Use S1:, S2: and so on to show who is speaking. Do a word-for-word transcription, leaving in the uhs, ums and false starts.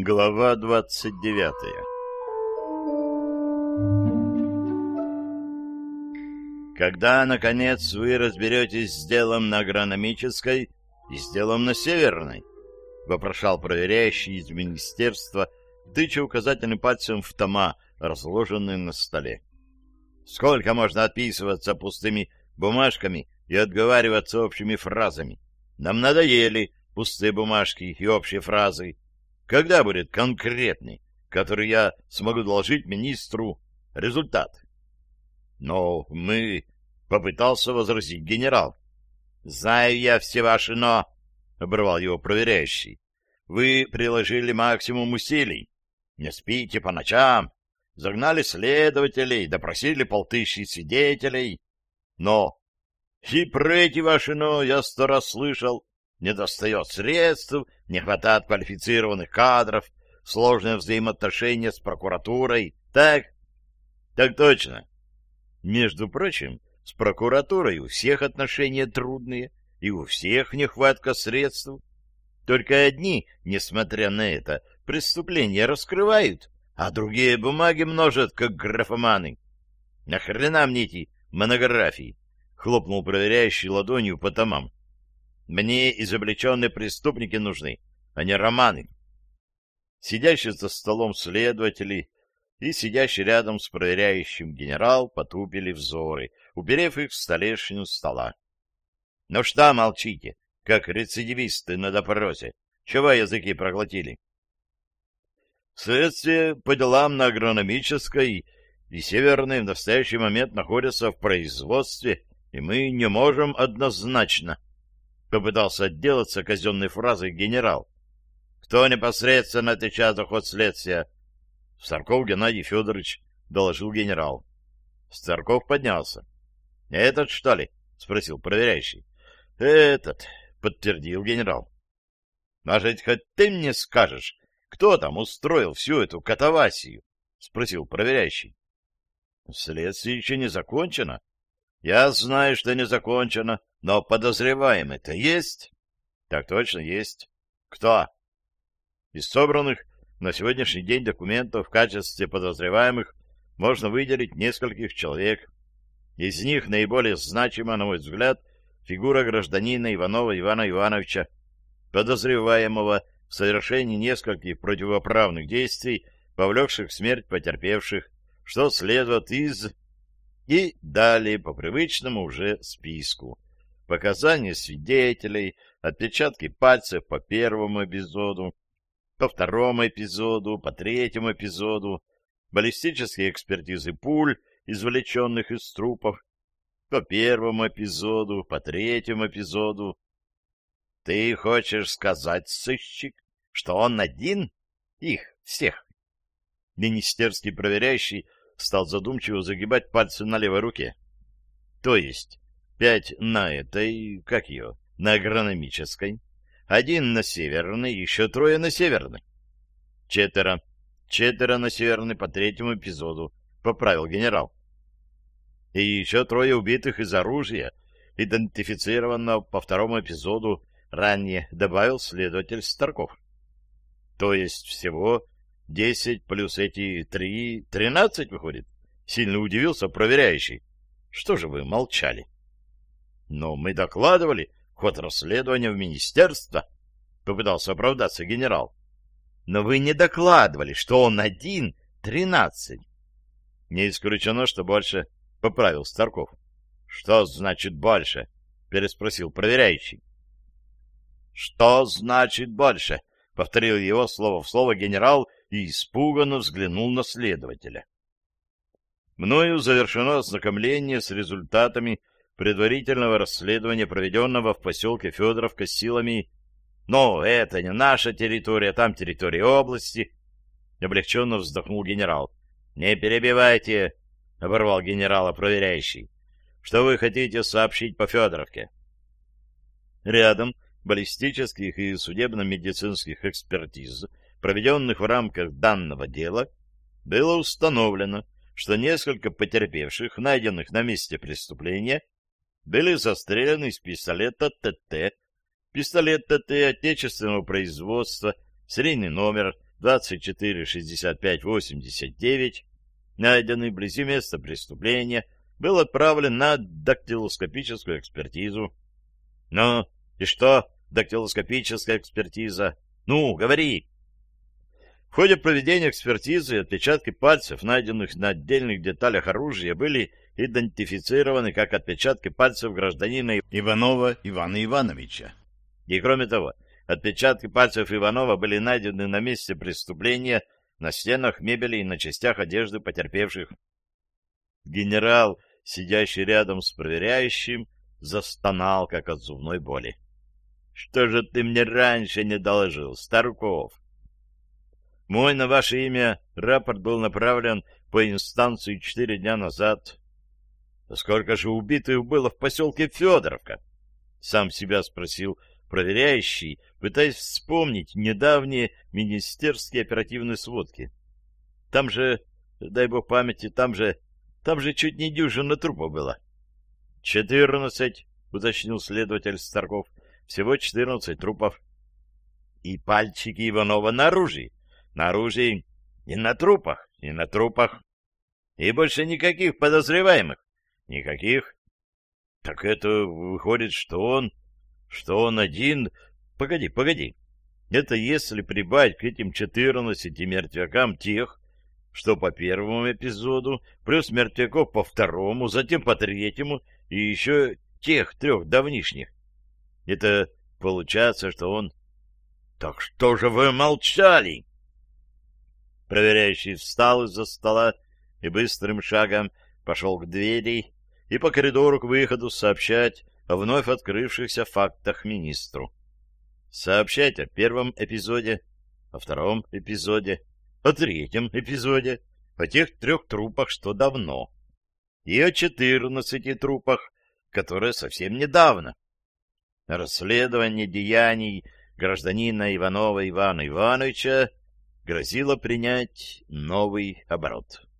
S1: Глава двадцать девятая. Когда, наконец, вы разберетесь с делом на Агрономической и с делом на Северной? — вопрошал проверяющий из министерства, тыча указательным пальцем в тома, разложенные на столе. — Сколько можно отписываться пустыми бумажками и отговариваться общими фразами? Нам надоели пустые бумажки и общие фразы. Когда будет конкретный, который я смогу доложить министру, результат? Но мы... — попытался возразить генерал. — Знаю я все ваши «но», — оборвал его проверяющий. — Вы приложили максимум усилий. Не спите по ночам, загнали следователей, допросили полтысячи свидетелей. Но... И про эти ваши «но» я сто раз слышал. Недостает средств, не хватает квалифицированных кадров, сложные взаимоотношения с прокуратурой. Так? Так точно. Между прочим, с прокуратурой у всех отношения трудные, и у всех нехватка средств. Только одни, несмотря на это, преступления раскрывают, а другие бумаги множат, как графоманы. Нахрена мне эти монографии? Хлопнул проверяющий ладонью по томам. Мне изобличенные преступники нужны, а не романы. Сидящий за столом следователи и сидящий рядом с проверяющим генерал потупили взоры, уперев их в столешню стола. — Ну что молчите, как рецидивисты на допросе? Чего языки проглотили? — Следствие по делам на Агрономической и Северной в настоящий момент находятся в производстве, и мы не можем однозначно... Попытался отделаться казенной фразой генерал. — Кто непосредственно отвечает за ход следствия? — Старков Геннадий Федорович, — доложил генерал. Старков поднялся. — Этот, что ли? — спросил проверяющий. — Этот, — подтвердил генерал. — Может, хоть ты мне скажешь, кто там устроил всю эту катавасию? — спросил проверяющий. — Следствие еще не закончено. Я знаю, что не закончено, но подозреваемый-то есть? — Так точно есть. — Кто? Из собранных на сегодняшний день документов в качестве подозреваемых можно выделить нескольких человек. Из них наиболее значима, на мой взгляд, фигура гражданина Иванова Ивана Ивановича, подозреваемого в совершении нескольких противоправных действий, повлекших смерть потерпевших, что следует из... И далее по привычному уже списку. Показания свидетелей, отпечатки пальцев по первому эпизоду, по второму эпизоду, по третьему эпизоду, баллистические экспертизы пуль, извлеченных из трупов, по первому эпизоду, по третьему эпизоду. Ты хочешь сказать, сыщик, что он один? Их всех? Министерский проверяющий стал задумчиво загибать пальцы на левой руке. То есть пять на этой, как ее, на Агрономической, один на Северной, еще трое на Северной. Четверо. Четверо на Северной по третьему эпизоду, поправил генерал. И еще трое убитых из оружия, идентифицированного по второму эпизоду, ранее добавил следователь Старков. То есть всего десять плюс эти три, тринадцать выходит? Сильно удивился проверяющий. Что же вы молчали? Но мы докладывали ход расследования в министерство, попытался оправдаться генерал. Но вы не докладывали, что он один, тринадцать. Не исключено, что больше, поправил Старков. Что значит больше? Переспросил проверяющий. Что значит больше? Повторил его слово в слово генерал и испуганно взглянул на следователя. Мною завершено ознакомление с результатами предварительного расследования, проведенного в поселке Федоровка силами... Но это не наша территория, там территория области. Облегченно вздохнул генерал. Не перебивайте, оборвал генерала проверяющий. Что вы хотите сообщить по Федоровке? Рядом баллистических и судебно-медицинских экспертиз, проведенных в рамках данного дела, было установлено, что несколько потерпевших, найденных на месте преступления, были застрелены из пистолета ТТ. Пистолет ТТ отечественного производства, серийный номер двадцать четыре шестьдесят пять восемьдесят девять, найденный вблизи места преступления, был отправлен на дактилоскопическую экспертизу. — Ну, и что дактилоскопическая экспертиза? Ну, говори! В ходе проведения экспертизы отпечатки пальцев, найденных на отдельных деталях оружия, были идентифицированы как отпечатки пальцев гражданина Иванова Ивана Ивановича. И кроме того, отпечатки пальцев Иванова были найдены на месте преступления, на стенах мебели и на частях одежды потерпевших. Генерал, сидящий рядом с проверяющим, застонал, как от зубной боли. — Что же ты мне раньше не доложил, Старков? Мой на ваше имя рапорт был направлен по инстанции четыре дня назад. — Сколько же убитых было в поселке Федоровка? — сам себя спросил проверяющий, пытаясь вспомнить недавние министерские оперативные сводки. Там же, дай бог памяти, там же, там же чуть не дюжина трупов было. — Четырнадцать, — уточнил следователь Старков, — всего четырнадцать трупов. — И пальчики Иванова на оружии. На оружии и на трупах, и на трупах. И больше никаких подозреваемых. Никаких. Так это выходит, что он... что он один... Погоди, погоди. Это если прибавить к этим четырнадцати мертвякам тех, что по первому эпизоду, плюс мертвяков по второму, затем по третьему, и еще тех трех давнишних. Это получается, что он... Так что же вы молчали? Проверяющий встал из-за стола и быстрым шагом пошел к двери и по коридору к выходу сообщать о вновь открывшихся фактах министру. Сообщать о первом эпизоде, о втором эпизоде, о третьем эпизоде, о тех трех трупах, что давно, и о четырнадцати трупах, которые совсем недавно. Расследование деяний гражданина Иванова Ивана Ивановича грозило принять новый оборот.